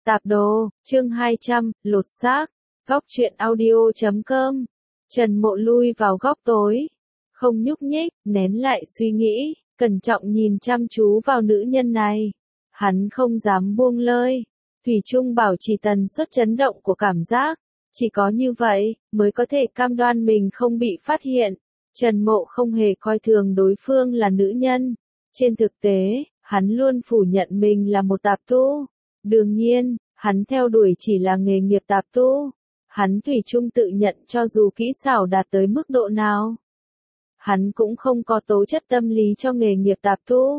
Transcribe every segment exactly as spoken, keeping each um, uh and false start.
Tạp đồ, chương hai trăm, lột xác, góc truyện audio chấm com. Trần Mộ lui vào góc tối, không nhúc nhích, nén lại suy nghĩ, cẩn trọng nhìn chăm chú vào nữ nhân này. Hắn không dám buông lơi, thủy chung bảo trì tần suất chấn động của cảm giác, chỉ có như vậy mới có thể cam đoan mình không bị phát hiện. Trần Mộ không hề coi thường đối phương là nữ nhân, trên thực tế, hắn luôn phủ nhận mình là một tạp tu. Đương nhiên, hắn theo đuổi chỉ là nghề nghiệp tạp tu. Hắn thủy chung tự nhận cho dù kỹ xảo đạt tới mức độ nào, hắn cũng không có tố chất tâm lý cho nghề nghiệp tạp tu.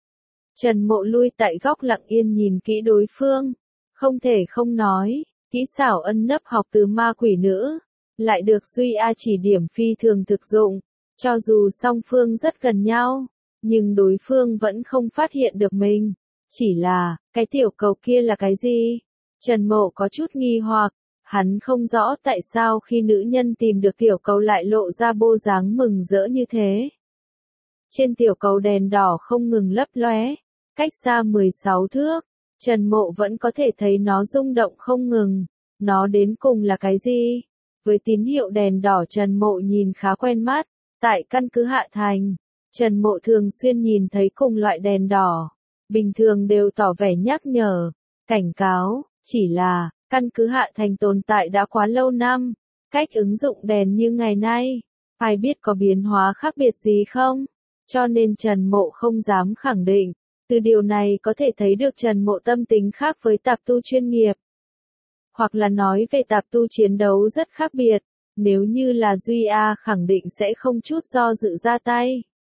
Trần Mộ lui tại góc lặng yên nhìn kỹ đối phương, không thể không nói, kỹ xảo ân nấp học từ ma quỷ nữ, lại được Duy A chỉ điểm phi thường thực dụng, cho dù song phương rất gần nhau, nhưng đối phương vẫn không phát hiện được mình. Chỉ là, cái tiểu cầu kia là cái gì? Trần Mộ có chút nghi hoặc, hắn không rõ tại sao khi nữ nhân tìm được tiểu cầu lại lộ ra bộ dáng mừng rỡ như thế. Trên tiểu cầu đèn đỏ không ngừng lấp lóe, cách xa mười sáu thước, Trần Mộ vẫn có thể thấy nó rung động không ngừng. Nó đến cùng là cái gì? Với tín hiệu đèn đỏ Trần Mộ nhìn khá quen mắt, tại căn cứ Hạ Thành, Trần Mộ thường xuyên nhìn thấy cùng loại đèn đỏ. Bình thường đều tỏ vẻ nhắc nhở, cảnh cáo, chỉ là, căn cứ Hạ Thành tồn tại đã quá lâu năm, cách ứng dụng đèn như ngày nay, ai biết có biến hóa khác biệt gì không? Cho nên Trần Mộ không dám khẳng định, từ điều này có thể thấy được Trần Mộ tâm tính khác với tạp tu chuyên nghiệp. Hoặc là nói về tạp tu chiến đấu rất khác biệt, nếu như là Duy A khẳng định sẽ không chút do dự ra tay.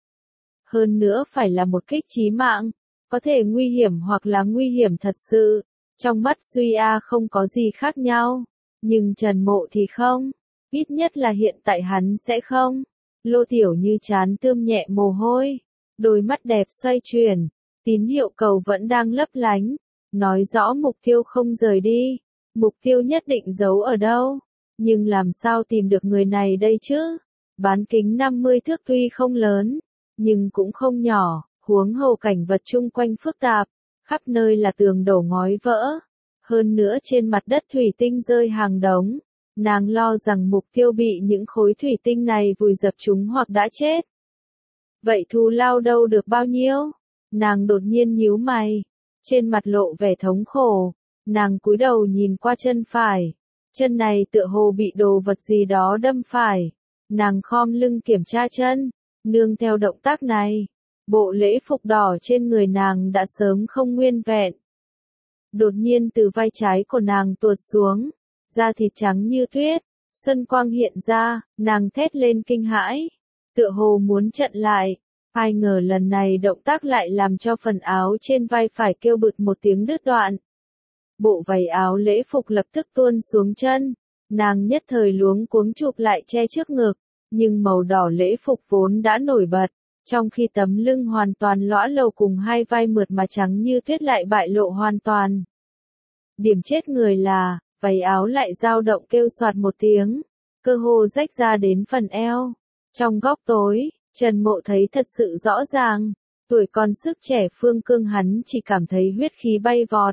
Hơn nữa phải là một kích chí mạng, có thể nguy hiểm hoặc là nguy hiểm thật sự. Trong mắt Duy A không có gì khác nhau, nhưng Trần Mộ thì không, ít nhất là hiện tại hắn sẽ không. Lô Tiểu Như chán tươm nhẹ mồ hôi, đôi mắt đẹp xoay chuyển, tín hiệu cầu vẫn đang lấp lánh, nói rõ mục tiêu không rời đi, mục tiêu nhất định giấu ở đâu, nhưng làm sao tìm được người này đây chứ? Bán kính năm mươi thước tuy không lớn, nhưng cũng không nhỏ. Huống hồ cảnh vật chung quanh phức tạp, khắp nơi là tường đổ ngói vỡ, hơn nữa trên mặt đất thủy tinh rơi hàng đống, nàng lo rằng mục tiêu bị những khối thủy tinh này vùi dập chúng hoặc đã chết. Vậy thù lao đâu được bao nhiêu? Nàng đột nhiên nhíu mày, trên mặt lộ vẻ thống khổ, nàng cúi đầu nhìn qua chân phải, chân này tựa hồ bị đồ vật gì đó đâm phải, nàng khom lưng kiểm tra chân, nương theo động tác này. Bộ lễ phục đỏ trên người nàng đã sớm không nguyên vẹn. Đột nhiên từ vai trái của nàng tuột xuống, da thịt trắng như tuyết, xuân quang hiện ra, nàng thét lên kinh hãi, tựa hồ muốn chặn lại. Ai ngờ lần này động tác lại làm cho phần áo trên vai phải kêu bực một tiếng đứt đoạn. Bộ váy áo lễ phục lập tức tuôn xuống chân, nàng nhất thời luống cuống chụp lại che trước ngực, nhưng màu đỏ lễ phục vốn đã nổi bật. Trong khi tấm lưng hoàn toàn lõa lồ cùng hai vai mượt mà trắng như tuyết lại bại lộ hoàn toàn. Điểm chết người là, váy áo lại dao động kêu soạt một tiếng, cơ hồ rách ra đến phần eo. Trong góc tối, Trần Mộ thấy thật sự rõ ràng, tuổi còn sức trẻ phương cương hắn chỉ cảm thấy huyết khí bay vọt.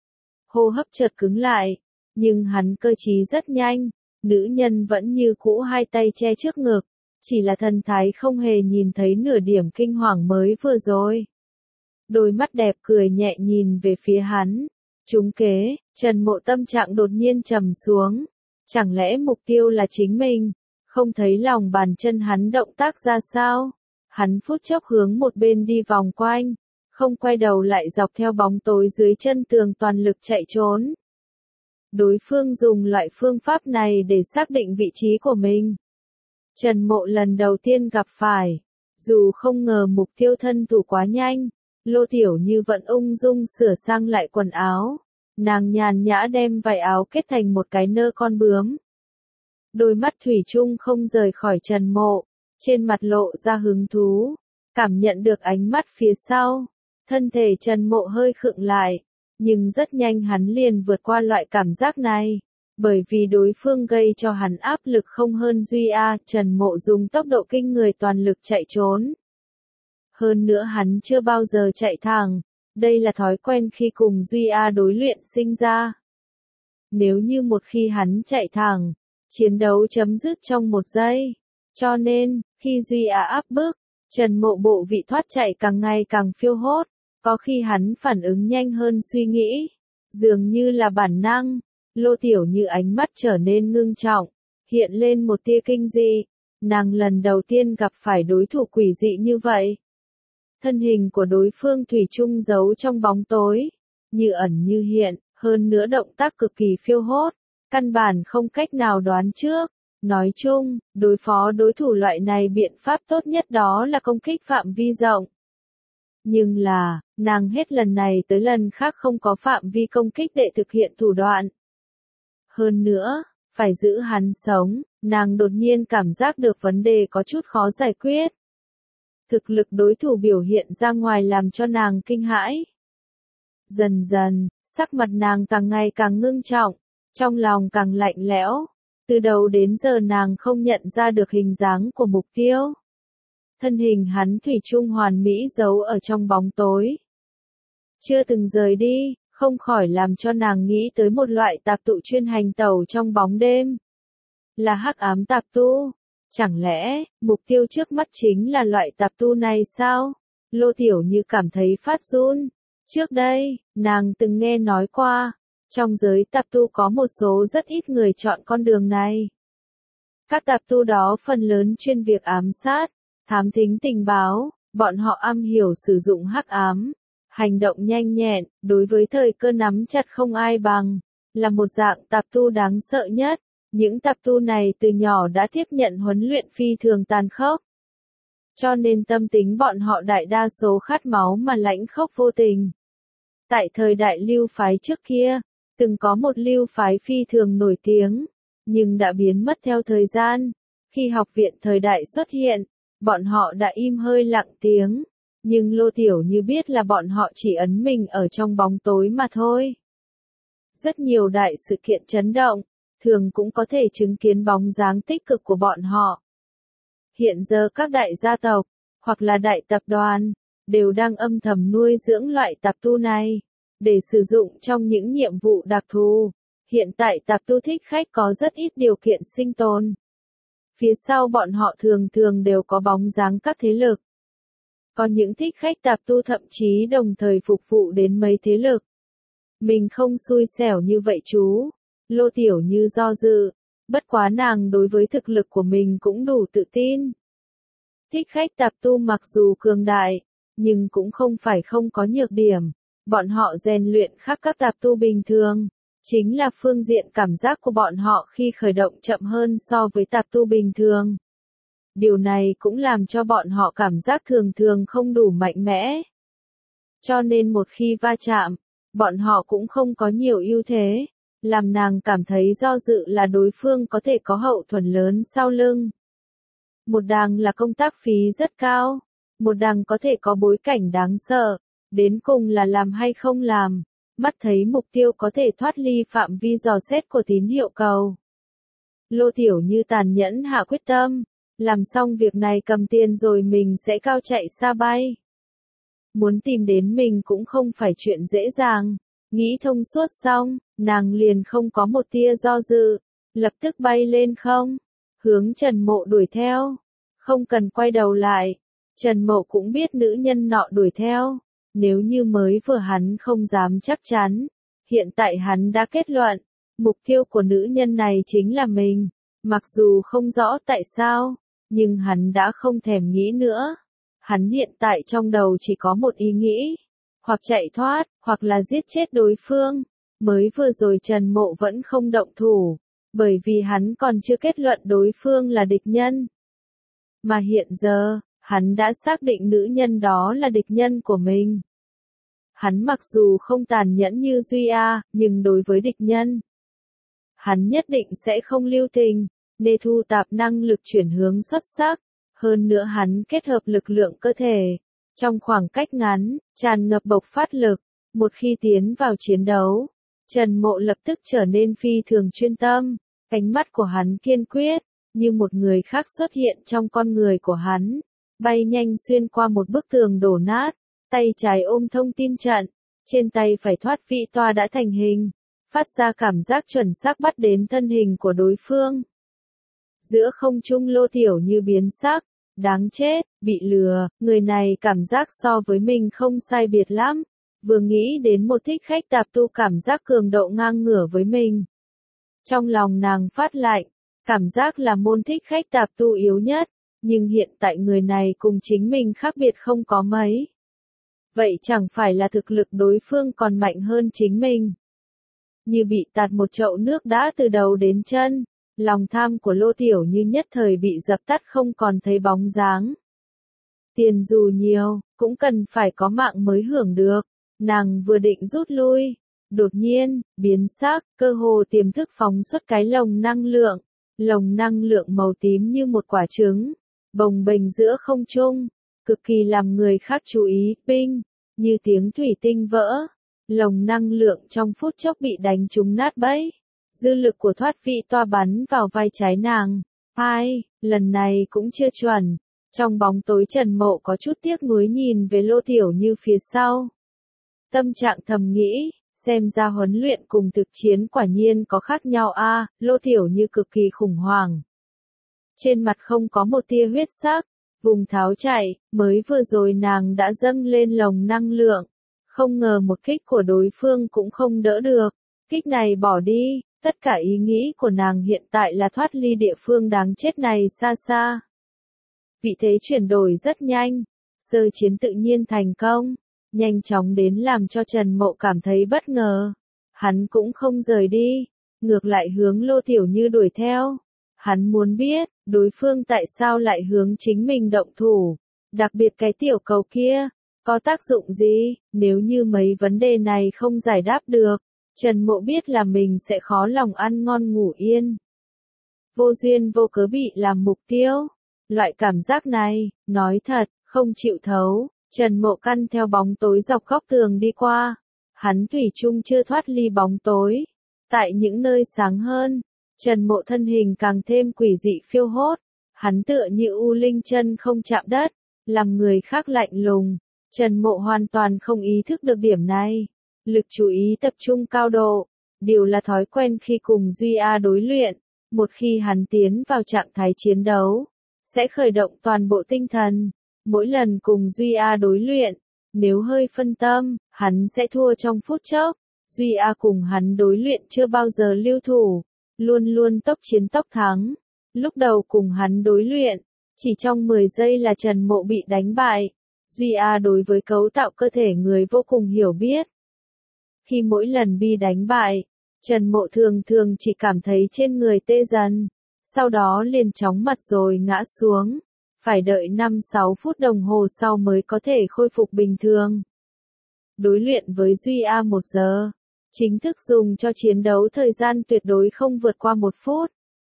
Hô hấp chợt cứng lại, nhưng hắn cơ trí rất nhanh, nữ nhân vẫn như cũ hai tay che trước ngực. Chỉ là thần thái không hề nhìn thấy nửa điểm kinh hoàng mới vừa rồi. Đôi mắt đẹp cười nhẹ nhìn về phía hắn. Trúng kế, Trần Mộ tâm trạng đột nhiên trầm xuống. Chẳng lẽ mục tiêu là chính mình? Không thấy lòng bàn chân hắn động tác ra sao? Hắn phút chốc hướng một bên đi vòng quanh, không quay đầu lại dọc theo bóng tối dưới chân tường toàn lực chạy trốn. Đối phương dùng loại phương pháp này để xác định vị trí của mình. Trần Mộ lần đầu tiên gặp phải, dù không ngờ mục tiêu thân thủ quá nhanh, Lô Tiểu Như vẫn ung dung sửa sang lại quần áo, nàng nhàn nhã đem vải áo kết thành một cái nơ con bướm. Đôi mắt thủy chung không rời khỏi Trần Mộ, trên mặt lộ ra hứng thú, cảm nhận được ánh mắt phía sau, thân thể Trần Mộ hơi khựng lại, nhưng rất nhanh hắn liền vượt qua loại cảm giác này. Bởi vì đối phương gây cho hắn áp lực không hơn Duy A, Trần Mộ dùng tốc độ kinh người toàn lực chạy trốn. Hơn nữa hắn chưa bao giờ chạy thẳng, Đây là thói quen khi cùng Duy A đối luyện sinh ra. Nếu như một khi hắn chạy thẳng, chiến đấu chấm dứt trong một giây. Cho nên, khi Duy A áp bức, Trần Mộ bộ vị thoát chạy càng ngày càng phiêu hốt, có khi hắn phản ứng nhanh hơn suy nghĩ, dường như là bản năng. Lô Tiểu Như ánh mắt trở nên ngưng trọng, hiện lên một tia kinh dị, nàng lần đầu tiên gặp phải đối thủ quỷ dị như vậy. Thân hình của đối phương thủy chung giấu trong bóng tối, như ẩn như hiện, hơn nữa động tác cực kỳ phiêu hốt, căn bản không cách nào đoán trước. Nói chung, đối phó đối thủ loại này biện pháp tốt nhất đó là công kích phạm vi rộng. Nhưng là, nàng hết lần này tới lần khác không có phạm vi công kích để thực hiện thủ đoạn. Hơn nữa, phải giữ hắn sống, nàng đột nhiên cảm giác được vấn đề có chút khó giải quyết. Thực lực đối thủ biểu hiện ra ngoài làm cho nàng kinh hãi. Dần dần, sắc mặt nàng càng ngày càng ngưng trọng, trong lòng càng lạnh lẽo. Từ đầu đến giờ nàng không nhận ra được hình dáng của mục tiêu. Thân hình hắn thủy chung hoàn mỹ giấu ở trong bóng tối. Chưa từng rời đi, không khỏi làm cho nàng nghĩ tới một loại tạp tụ chuyên hành tẩu trong bóng đêm. Là hắc ám tạp tu. Chẳng lẽ, mục tiêu trước mắt chính là loại tạp tu này sao? Lô Tiểu Như cảm thấy phát run. Trước đây, nàng từng nghe nói qua, trong giới tạp tu có một số rất ít người chọn con đường này. Các tạp tu đó phần lớn chuyên việc ám sát, thám thính tình báo, bọn họ am hiểu sử dụng hắc ám, hành động nhanh nhẹn, đối với thời cơ nắm chặt không ai bằng, là một dạng tạp tu đáng sợ nhất. Những tạp tu này từ nhỏ đã tiếp nhận huấn luyện phi thường tàn khốc. Cho nên tâm tính bọn họ đại đa số khát máu mà lãnh khốc vô tình. Tại thời đại lưu phái trước kia, từng có một lưu phái phi thường nổi tiếng, nhưng đã biến mất theo thời gian. Khi học viện thời đại xuất hiện, bọn họ đã im hơi lặng tiếng, nhưng Lô Tiểu Như biết là bọn họ chỉ ẩn mình ở trong bóng tối mà thôi. Rất nhiều đại sự kiện chấn động, thường cũng có thể chứng kiến bóng dáng tích cực của bọn họ. Hiện giờ các đại gia tộc, hoặc là đại tập đoàn, đều đang âm thầm nuôi dưỡng loại tạp tu này, để sử dụng trong những nhiệm vụ đặc thù. Hiện tại tạp tu thích khách có rất ít điều kiện sinh tồn. Phía sau bọn họ thường thường đều có bóng dáng các thế lực. Có những thích khách tạp tu thậm chí đồng thời phục vụ đến mấy thế lực. Mình không xui xẻo như vậy chú. Lô Tiểu Như do dự, bất quá nàng đối với thực lực của mình cũng đủ tự tin. Thích khách tạp tu mặc dù cường đại, nhưng cũng không phải không có nhược điểm. Bọn họ rèn luyện khác các tạp tu bình thường, chính là phương diện cảm giác của bọn họ khi khởi động chậm hơn so với tạp tu bình thường. Điều này cũng làm cho bọn họ cảm giác thường thường không đủ mạnh mẽ. Cho nên một khi va chạm, bọn họ cũng không có nhiều ưu thế, làm nàng cảm thấy do dự là đối phương có thể có hậu thuẫn lớn sau lưng. Một đằng là công tác phí rất cao, một đằng có thể có bối cảnh đáng sợ, đến cùng là làm hay không làm, mắt thấy mục tiêu có thể thoát ly phạm vi dò xét của tín hiệu cầu. Lô Tiểu Như tàn nhẫn hạ quyết tâm, làm xong việc này cầm tiền rồi mình sẽ cao chạy xa bay. Muốn tìm đến mình cũng không phải chuyện dễ dàng, nghĩ thông suốt xong, nàng liền không có một tia do dự, lập tức bay lên không, hướng Trần Mộ đuổi theo, không cần quay đầu lại. Trần Mộ cũng biết nữ nhân nọ đuổi theo, nếu như mới vừa hắn không dám chắc chắn, hiện tại hắn đã kết luận, mục tiêu của nữ nhân này chính là mình, mặc dù không rõ tại sao, nhưng hắn đã không thèm nghĩ nữa. Hắn hiện tại trong đầu chỉ có một ý nghĩ, hoặc chạy thoát, hoặc là giết chết đối phương. Mới vừa rồi Trần Mộ vẫn không động thủ, bởi vì hắn còn chưa kết luận đối phương là địch nhân. Mà hiện giờ, hắn đã xác định nữ nhân đó là địch nhân của mình. Hắn mặc dù không tàn nhẫn như Duy A, nhưng đối với địch nhân, hắn nhất định sẽ không lưu tình, để thu tạp năng lực chuyển hướng xuất sắc. Hơn nữa hắn kết hợp lực lượng cơ thể, trong khoảng cách ngắn, tràn ngập bộc phát lực. Một khi tiến vào chiến đấu, Trần Mộ lập tức trở nên phi thường chuyên tâm, ánh mắt của hắn kiên quyết, như một người khác xuất hiện trong con người của hắn, bay nhanh xuyên qua một bức tường đổ nát, tay trái ôm thông tin trận, trên tay phải thoát vị toa đã thành hình, phát ra cảm giác chuẩn xác bắt đến thân hình của đối phương. Giữa không trung Lô Tiểu Như biến sắc, đáng chết, bị lừa, người này cảm giác so với mình không sai biệt lắm, vừa nghĩ đến một thích khách tạp tu cảm giác cường độ ngang ngửa với mình. Trong lòng nàng phát lạnh, cảm giác là môn thích khách tạp tu yếu nhất, nhưng hiện tại người này cùng chính mình khác biệt không có mấy. Vậy chẳng phải là thực lực đối phương còn mạnh hơn chính mình. Như bị tạt một chậu nước đã từ đầu đến chân, lòng tham của Lô Tiểu Như nhất thời bị dập tắt không còn thấy bóng dáng. Tiền dù nhiều, cũng cần phải có mạng mới hưởng được, nàng vừa định rút lui. Đột nhiên, biến sắc, cơ hồ tiềm thức phóng xuất cái lồng năng lượng, lồng năng lượng màu tím như một quả trứng, bồng bềnh giữa không trung, cực kỳ làm người khác chú ý, ping, như tiếng thủy tinh vỡ, lồng năng lượng trong phút chốc bị đánh trúng nát bấy, dư lực của thoát vị toa bắn vào vai trái nàng, ai, lần này cũng chưa chuẩn, trong bóng tối Trần Mộ có chút tiếc nuối nhìn về Lô Tiểu Như phía sau. Tâm trạng thầm nghĩ, xem ra huấn luyện cùng thực chiến quả nhiên có khác nhau a, à, Lô Tiểu Như cực kỳ khủng hoảng. Trên mặt không có một tia huyết sắc, vùng tháo chạy, mới vừa rồi nàng đã dâng lên lồng năng lượng, không ngờ một kích của đối phương cũng không đỡ được, kích này bỏ đi, tất cả ý nghĩ của nàng hiện tại là thoát ly địa phương đáng chết này xa xa. Vị thế chuyển đổi rất nhanh, sơ chiến tự nhiên thành công. Nhanh chóng đến làm cho Trần Mộ cảm thấy bất ngờ. Hắn cũng không rời đi, ngược lại hướng Lô Tiểu Như đuổi theo. Hắn muốn biết, đối phương tại sao lại hướng chính mình động thủ, đặc biệt cái tiểu cầu kia, có tác dụng gì, nếu như mấy vấn đề này không giải đáp được, Trần Mộ biết là mình sẽ khó lòng ăn ngon ngủ yên. Vô duyên vô cớ bị làm mục tiêu, loại cảm giác này, nói thật, không chịu thấu. Trần Mộ căn theo bóng tối dọc góc tường đi qua, hắn thủy chung chưa thoát ly bóng tối. Tại những nơi sáng hơn, Trần Mộ thân hình càng thêm quỷ dị phiêu hốt, hắn tựa như u linh chân không chạm đất, làm người khác lạnh lùng. Trần Mộ hoàn toàn không ý thức được điểm này, lực chú ý tập trung cao độ, điều là thói quen khi cùng Duy A đối luyện, một khi hắn tiến vào trạng thái chiến đấu, sẽ khởi động toàn bộ tinh thần. Mỗi lần cùng Duy A đối luyện, nếu hơi phân tâm, hắn sẽ thua trong phút chốc. Duy A cùng hắn đối luyện chưa bao giờ lưu thủ, luôn luôn tốc chiến tốc thắng. Lúc đầu cùng hắn đối luyện, chỉ trong mười giây là Trần Mộ bị đánh bại. Duy A đối với cấu tạo cơ thể người vô cùng hiểu biết. Khi mỗi lần bị đánh bại, Trần Mộ thường thường chỉ cảm thấy trên người tê dần, sau đó liền chóng mặt rồi ngã xuống. Phải đợi năm sáu phút đồng hồ sau mới có thể khôi phục bình thường. Đối luyện với Duy A một giờ, chính thức dùng cho chiến đấu thời gian tuyệt đối không vượt qua một phút.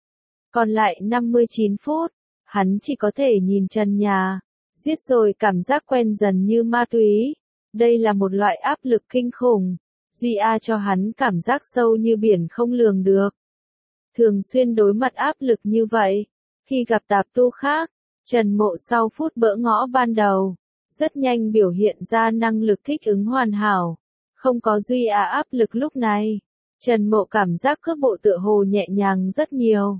Còn lại năm mươi chín phút, hắn chỉ có thể nhìn trần nhà, giết rồi cảm giác quen dần như ma túy. Đây là một loại áp lực kinh khủng, Duy A cho hắn cảm giác sâu như biển không lường được. Thường xuyên đối mặt áp lực như vậy, khi gặp tạp tu khác, Trần Mộ sau phút bỡ ngõ ban đầu, rất nhanh biểu hiện ra năng lực thích ứng hoàn hảo. Không có Duy A áp lực lúc này, Trần Mộ cảm giác cước bộ tựa hồ nhẹ nhàng rất nhiều.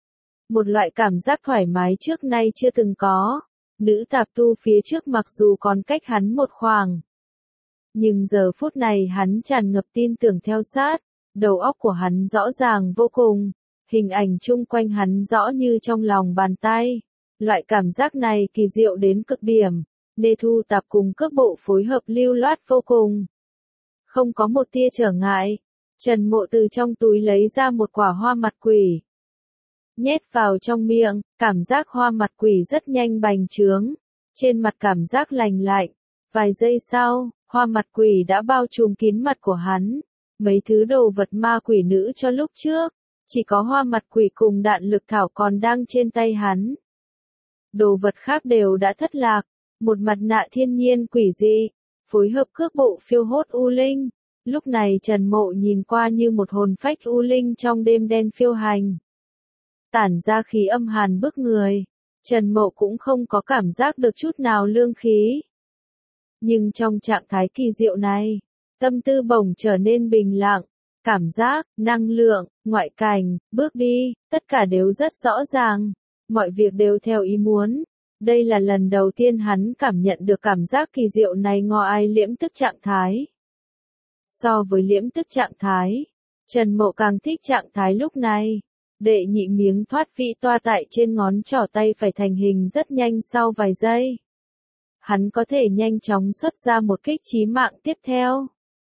Một loại cảm giác thoải mái trước nay chưa từng có. Nữ tạp tu phía trước mặc dù còn cách hắn một khoảng, nhưng giờ phút này hắn tràn ngập tin tưởng theo sát, đầu óc của hắn rõ ràng vô cùng, hình ảnh chung quanh hắn rõ như trong lòng bàn tay. Loại cảm giác này kỳ diệu đến cực điểm, Nê Thu Tạp cùng cước bộ phối hợp lưu loát vô cùng. Không có một tia trở ngại, Trần Mộ từ trong túi lấy ra một quả hoa mặt quỷ. Nhét vào trong miệng, cảm giác hoa mặt quỷ rất nhanh bành trướng, trên mặt cảm giác lành lạnh. Vài giây sau, hoa mặt quỷ đã bao trùm kín mặt của hắn. Mấy thứ đồ vật ma quỷ nữ cho lúc trước, chỉ có hoa mặt quỷ cùng đạn lực thảo còn đang trên tay hắn. Đồ vật khác đều đã thất lạc, một mặt nạ thiên nhiên quỷ dị, phối hợp cước bộ phiêu hốt u linh. Lúc này Trần Mộ nhìn qua như một hồn phách u linh trong đêm đen phiêu hành. Tản ra khí âm hàn bức người, Trần Mộ cũng không có cảm giác được chút nào lương khí. Nhưng trong trạng thái kỳ diệu này, tâm tư bỗng trở nên bình lặng, cảm giác, năng lượng, ngoại cảnh, bước đi, tất cả đều rất rõ ràng, mọi việc đều theo ý muốn. Đây là lần đầu tiên hắn cảm nhận được cảm giác kỳ diệu này ngoài liễm tức trạng thái. So với liễm tức trạng thái, Trần Mộ càng thích trạng thái lúc này. Đệ nhị miếng thoát vị toa tại trên ngón trỏ tay phải thành hình rất nhanh sau vài giây. Hắn có thể nhanh chóng xuất ra một kích chí mạng tiếp theo.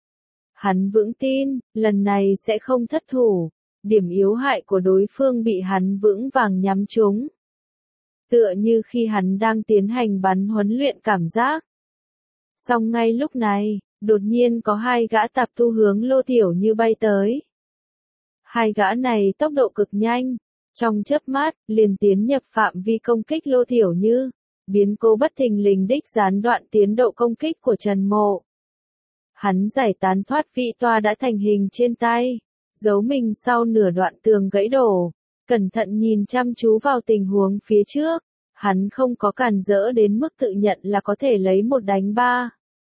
Hắn vững tin, lần này sẽ không thất thủ. Điểm yếu hại của đối phương bị hắn vững vàng nhắm trúng. Tựa như khi hắn đang tiến hành bắn huấn luyện cảm giác. Song ngay lúc này, đột nhiên có hai gã tạp tu hướng Lô Tiểu Như bay tới. Hai gã này tốc độ cực nhanh, trong chớp mắt, liền tiến nhập phạm vi công kích Lô Tiểu Như, biến cố bất thình lình đích gián đoạn tiến độ công kích của Trần Mộ. Hắn giải tán thoát vị toa đã thành hình trên tay, giấu mình sau nửa đoạn tường gãy đổ, cẩn thận nhìn chăm chú vào tình huống phía trước, hắn không có cản rỡ đến mức tự nhận là có thể lấy một đánh ba.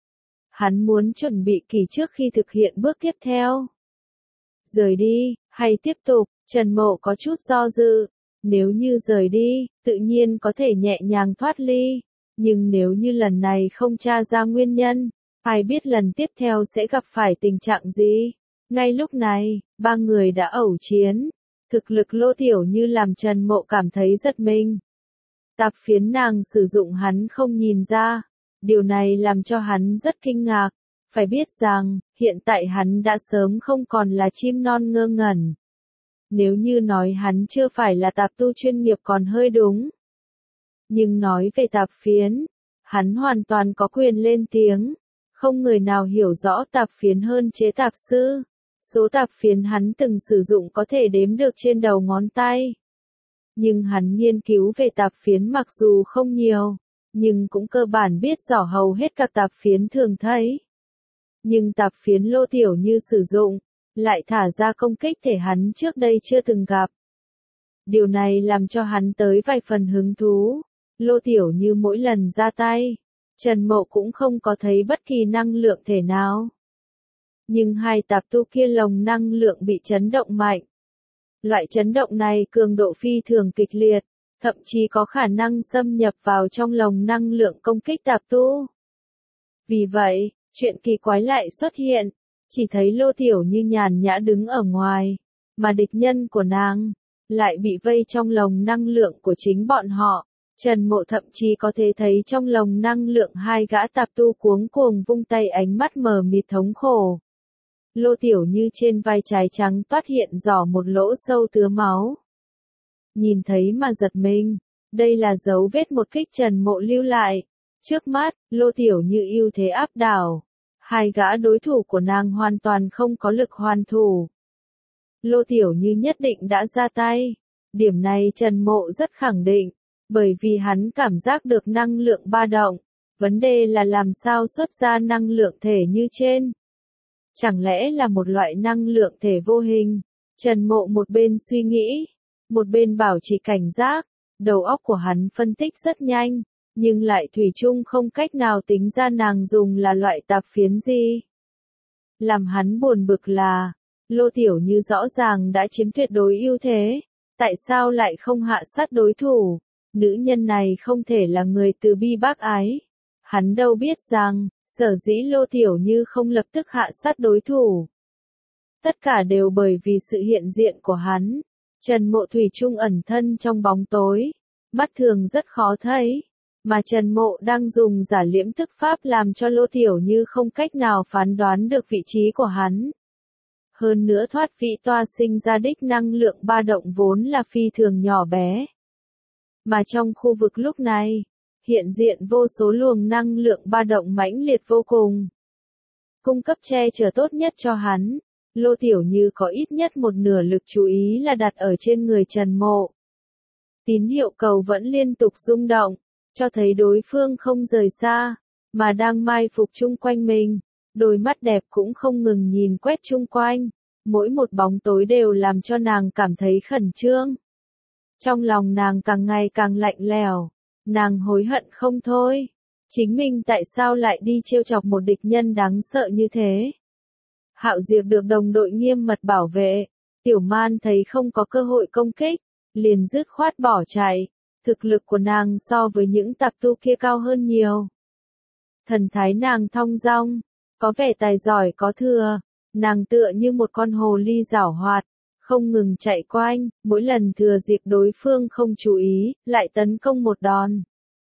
Hắn muốn chuẩn bị kỳ trước khi thực hiện bước tiếp theo. Rời đi, hay tiếp tục, Trần Mộ có chút do dự. Nếu như rời đi, tự nhiên có thể nhẹ nhàng thoát ly. Nhưng nếu như lần này không tra ra nguyên nhân, ai biết lần tiếp theo sẽ gặp phải tình trạng gì. Ngay lúc này, ba người đã ẩu chiến. Thực lực Lô Tiểu Như làm Trần Mộ cảm thấy giật mình. Tạp phiến nàng sử dụng hắn không nhìn ra. Điều này làm cho hắn rất kinh ngạc. Phải biết rằng, hiện tại hắn đã sớm không còn là chim non ngơ ngẩn. Nếu như nói hắn chưa phải là tạp tu chuyên nghiệp còn hơi đúng. Nhưng nói về tạp phiến, hắn hoàn toàn có quyền lên tiếng. Không người nào hiểu rõ tạp phiến hơn chế tạp sư. Số tạp phiến hắn từng sử dụng có thể đếm được trên đầu ngón tay. Nhưng hắn nghiên cứu về tạp phiến mặc dù không nhiều, nhưng cũng cơ bản biết rõ hầu hết các tạp phiến thường thấy. Nhưng tạp phiến Lô Tiểu Như sử dụng, lại thả ra công kích thể hắn trước đây chưa từng gặp. Điều này làm cho hắn tới vài phần hứng thú. Lô Tiểu Như mỗi lần ra tay, Trần Mộ cũng không có thấy bất kỳ năng lượng thể nào. Nhưng hai tạp tu kia lồng năng lượng bị chấn động mạnh. Loại chấn động này cường độ phi thường kịch liệt, thậm chí có khả năng xâm nhập vào trong lồng năng lượng công kích tạp tu. Vì vậy, chuyện kỳ quái lại xuất hiện, chỉ thấy Lô Tiểu Như nhàn nhã đứng ở ngoài, mà địch nhân của nàng lại bị vây trong lồng năng lượng của chính bọn họ. Trần Mộ thậm chí có thể thấy trong lồng năng lượng hai gã tạp tu cuống cuồng vung tay, ánh mắt mờ mịt thống khổ. Lô Tiểu Như trên vai trái trắng toát hiện rõ một lỗ sâu tứa máu. Nhìn thấy mà giật mình, đây là dấu vết một kích Trần Mộ lưu lại. Trước mắt, Lô Tiểu Như ưu thế áp đảo. Hai gã đối thủ của nàng hoàn toàn không có lực hoàn thủ. Lô Tiểu Như nhất định đã ra tay. Điểm này Trần Mộ rất khẳng định, bởi vì hắn cảm giác được năng lượng ba động. Vấn đề là làm sao xuất ra năng lượng thể như trên. Chẳng lẽ là một loại năng lượng thể vô hình? Trần Mộ một bên suy nghĩ, một bên bảo trì cảnh giác. Đầu óc của hắn phân tích rất nhanh, nhưng lại thủy chung không cách nào tính ra nàng dùng là loại tạp phiến gì. Làm hắn buồn bực là, Lô Tiểu Như rõ ràng đã chiếm tuyệt đối ưu thế, tại sao lại không hạ sát đối thủ? Nữ nhân này không thể là người từ bi bác ái. Hắn đâu biết rằng, sở dĩ Lô Tiểu Như không lập tức hạ sát đối thủ. Tất cả đều bởi vì sự hiện diện của hắn. Trần Mộ thủy chung ẩn thân trong bóng tối, mắt thường rất khó thấy. Mà Trần Mộ đang dùng giả liễm tức pháp làm cho Lô Tiểu Như không cách nào phán đoán được vị trí của hắn. Hơn nữa thoát vị toa sinh ra đích năng lượng ba động vốn là phi thường nhỏ bé. Mà trong khu vực lúc này, hiện diện vô số luồng năng lượng ba động mãnh liệt vô cùng. Cung cấp che chở tốt nhất cho hắn, Lô Tiểu Như có ít nhất một nửa lực chú ý là đặt ở trên người Trần Mộ. Tín hiệu cầu vẫn liên tục rung động, cho thấy đối phương không rời xa, mà đang mai phục chung quanh mình. Đôi mắt đẹp cũng không ngừng nhìn quét chung quanh, mỗi một bóng tối đều làm cho nàng cảm thấy khẩn trương. Trong lòng nàng càng ngày càng lạnh lẽo, nàng hối hận không thôi. Chính mình tại sao lại đi trêu chọc một địch nhân đáng sợ như thế? Hạo Diệp được đồng đội nghiêm mật bảo vệ, Tiểu Man thấy không có cơ hội công kích, liền dứt khoát bỏ chạy, thực lực của nàng so với những tạp tu kia cao hơn nhiều. Thần thái nàng thong dong, có vẻ tài giỏi có thừa, nàng tựa như một con hồ ly giảo hoạt, không ngừng chạy quanh, mỗi lần thừa dịp đối phương không chú ý, lại tấn công một đòn.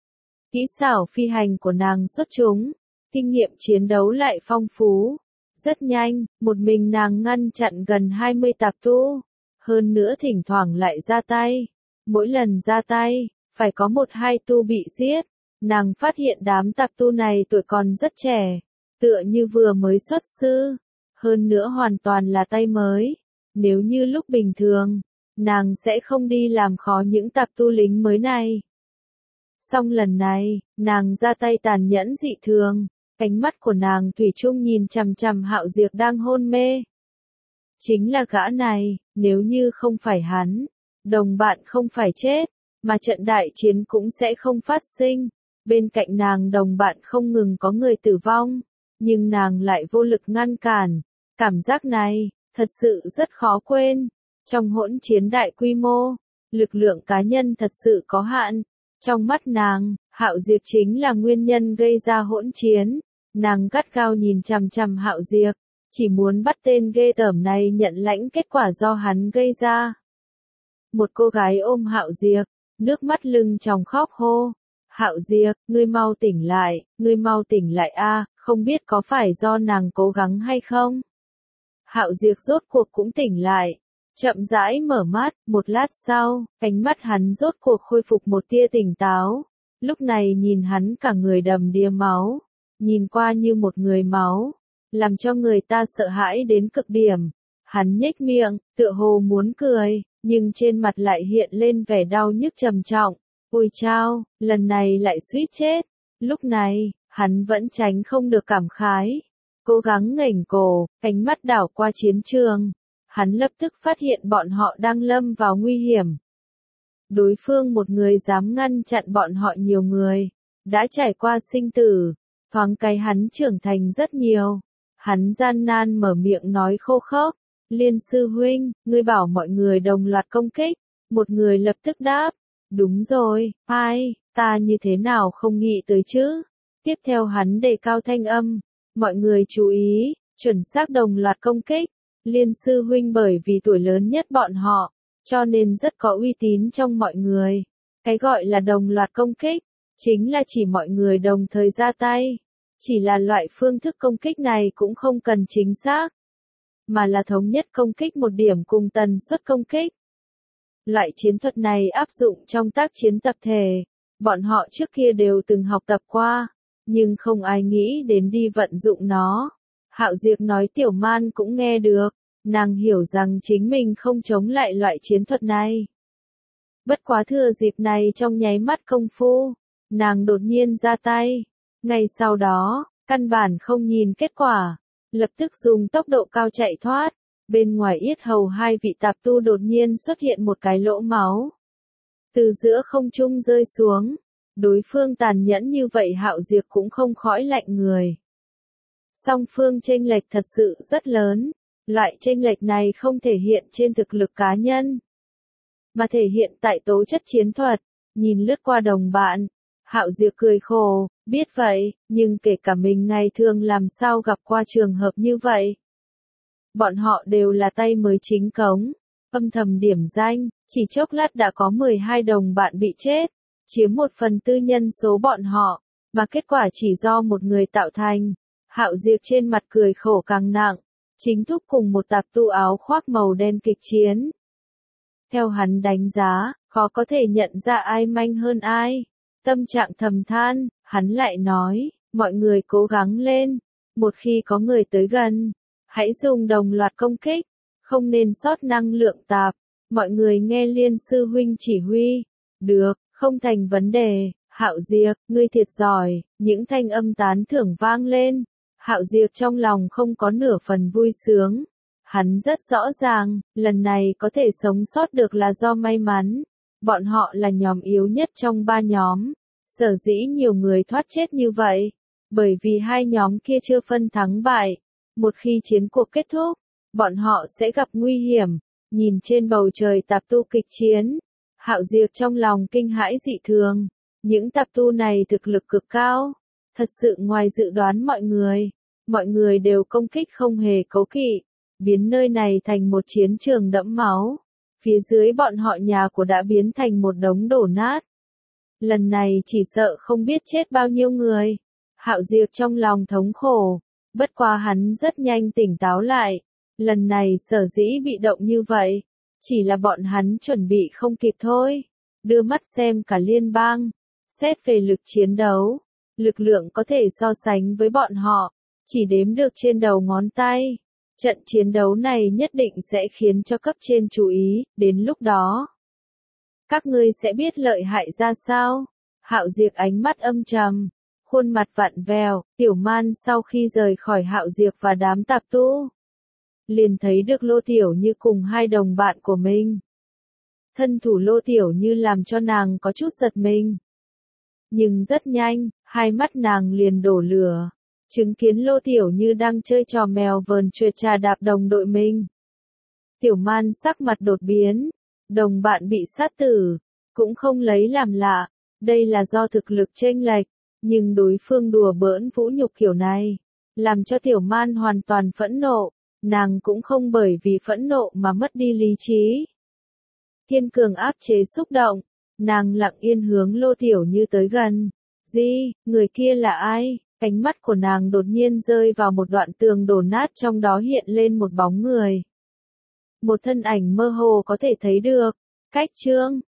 Kỹ xảo phi hành của nàng xuất chúng, kinh nghiệm chiến đấu lại phong phú. Rất nhanh, một mình nàng ngăn chặn gần hai mươi tạp tu, hơn nữa thỉnh thoảng lại ra tay. Mỗi lần ra tay, phải có một hai tu bị giết. Nàng phát hiện đám tạp tu này tuổi còn rất trẻ, tựa như vừa mới xuất sư, hơn nữa hoàn toàn là tay mới. Nếu như lúc bình thường, nàng sẽ không đi làm khó những tạp tu lính mới này. Song lần này, nàng ra tay tàn nhẫn dị thường, ánh mắt của nàng thủy chung nhìn chằm chằm Hạo Diệp đang hôn mê. Chính là gã này, nếu như không phải hắn, đồng bạn không phải chết, mà trận đại chiến cũng sẽ không phát sinh. Bên cạnh nàng đồng bạn không ngừng có người tử vong, nhưng nàng lại vô lực ngăn cản. Cảm giác này, thật sự rất khó quên. Trong hỗn chiến đại quy mô, lực lượng cá nhân thật sự có hạn. Trong mắt nàng, Hạo Diệp chính là nguyên nhân gây ra hỗn chiến. Nàng gắt gao nhìn chằm chằm Hạo Diệp, chỉ muốn bắt tên ghê tởm này nhận lãnh kết quả do hắn gây ra. Một cô gái ôm Hạo Diệp, nước mắt lưng tròng khóc hô. Hạo Diệp, ngươi mau tỉnh lại, ngươi mau tỉnh lại a, không biết có phải do nàng cố gắng hay không? Hạo Diệp rốt cuộc cũng tỉnh lại, chậm rãi mở mắt, một lát sau, ánh mắt hắn rốt cuộc khôi phục một tia tỉnh táo. Lúc này nhìn hắn cả người đầm đìa máu, nhìn qua như một người máu, làm cho người ta sợ hãi đến cực điểm. Hắn nhếch miệng, tựa hồ muốn cười, nhưng trên mặt lại hiện lên vẻ đau nhức trầm trọng. Ôi chao, lần này lại suýt chết. Lúc này, hắn vẫn tránh không được cảm khái. Cố gắng ngẩng cổ, ánh mắt đảo qua chiến trường. Hắn lập tức phát hiện bọn họ đang lâm vào nguy hiểm. Đối phương một người dám ngăn chặn bọn họ nhiều người, đã trải qua sinh tử, thoáng cái hắn trưởng thành rất nhiều. Hắn gian nan mở miệng nói khô khốc, Liên sư huynh, ngươi bảo mọi người đồng loạt công kích, một người lập tức đáp, đúng rồi, ai, ta như thế nào không nghĩ tới chứ. Tiếp theo hắn đề cao thanh âm, mọi người chú ý, chuẩn xác đồng loạt công kích. Liên sư huynh bởi vì tuổi lớn nhất bọn họ, cho nên rất có uy tín trong mọi người. Cái gọi là đồng loạt công kích, chính là chỉ mọi người đồng thời ra tay. Chỉ là loại phương thức công kích này cũng không cần chính xác, mà là thống nhất công kích một điểm cùng tần suất công kích. Loại chiến thuật này áp dụng trong tác chiến tập thể, bọn họ trước kia đều từng học tập qua, nhưng không ai nghĩ đến đi vận dụng nó. Hạo Diệp nói Tiểu Man cũng nghe được, nàng hiểu rằng chính mình không chống lại loại chiến thuật này. Bất quá thừa dịp này trong nháy mắt công phu, nàng đột nhiên ra tay. Ngay sau đó, căn bản không nhìn kết quả, lập tức dùng tốc độ cao chạy thoát. Bên ngoài yết hầu hai vị tạp tu đột nhiên xuất hiện một cái lỗ máu, từ giữa không trung rơi xuống. Đối phương tàn nhẫn như vậy Hạo Diệp cũng không khỏi lạnh người. Song phương chênh lệch thật sự rất lớn, loại chênh lệch này không thể hiện trên thực lực cá nhân, mà thể hiện tại tố chất chiến thuật. Nhìn lướt qua đồng bạn, Hạo Diệp cười khổ, biết vậy, nhưng kể cả mình ngày thường làm sao gặp qua trường hợp như vậy. Bọn họ đều là tay mới chính cống, âm thầm điểm danh, chỉ chốc lát đã có mười hai đồng bạn bị chết, chiếm một phần tư nhân số bọn họ, mà kết quả chỉ do một người tạo thành. Hạo Diệp trên mặt cười khổ càng nặng, chính thúc cùng một tạp tu áo khoác màu đen kịch chiến. Theo hắn đánh giá, khó có thể nhận ra ai manh hơn ai. Tâm trạng thầm than, hắn lại nói, mọi người cố gắng lên, một khi có người tới gần, hãy dùng đồng loạt công kích, không nên sót năng lượng tạp. Mọi người nghe Liên sư huynh chỉ huy. Được, không thành vấn đề. Hạo Diệp, ngươi thiệt giỏi. Những thanh âm tán thưởng vang lên. Hạo Diệp trong lòng không có nửa phần vui sướng. Hắn rất rõ ràng, lần này có thể sống sót được là do may mắn. Bọn họ là nhóm yếu nhất trong ba nhóm. Sở dĩ nhiều người thoát chết như vậy, bởi vì hai nhóm kia chưa phân thắng bại. Một khi chiến cuộc kết thúc, bọn họ sẽ gặp nguy hiểm. Nhìn trên bầu trời tạp tu kịch chiến, Hạo Diệp trong lòng kinh hãi dị thường. Những tạp tu này thực lực cực cao, thật sự ngoài dự đoán mọi người. Mọi người đều công kích không hề cấu kỵ, biến nơi này thành một chiến trường đẫm máu. Phía dưới bọn họ nhà của đã biến thành một đống đổ nát. Lần này chỉ sợ không biết chết bao nhiêu người. Hạo Diệp trong lòng thống khổ, bất quá hắn rất nhanh tỉnh táo lại. Lần này sở dĩ bị động như vậy, chỉ là bọn hắn chuẩn bị không kịp thôi. Đưa mắt xem cả liên bang, xét về lực chiến đấu, lực lượng có thể so sánh với bọn họ, chỉ đếm được trên đầu ngón tay. Trận chiến đấu này nhất định sẽ khiến cho cấp trên chú ý, đến lúc đó các ngươi sẽ biết lợi hại ra sao. Hạo Diệp ánh mắt âm trầm, khuôn mặt vặn vẹo. Tiểu Man sau khi rời khỏi Hạo Diệp và đám tạp tu, liền thấy được Lô Tiểu Như cùng hai đồng bạn của mình. Thân thủ Lô Tiểu Như làm cho nàng có chút giật mình. Nhưng rất nhanh, hai mắt nàng liền đổ lửa. Chứng kiến Lô Tiểu Như đang chơi trò mèo vờn chuột trà đạp đồng đội mình. Tiểu Man sắc mặt đột biến. Đồng bạn bị sát tử, cũng không lấy làm lạ. Đây là do thực lực chênh lệch. Nhưng đối phương đùa bỡn vũ nhục kiểu này, làm cho Tiểu Man hoàn toàn phẫn nộ. Nàng cũng không bởi vì phẫn nộ mà mất đi lý trí. Kiên cường áp chế xúc động, nàng lặng yên hướng Lô Tiểu Như tới gần. Gì, người kia là ai? Ánh mắt của nàng đột nhiên rơi vào một đoạn tường đổ nát, trong đó hiện lên một bóng người. Một thân ảnh mơ hồ có thể thấy được. Cách Trương,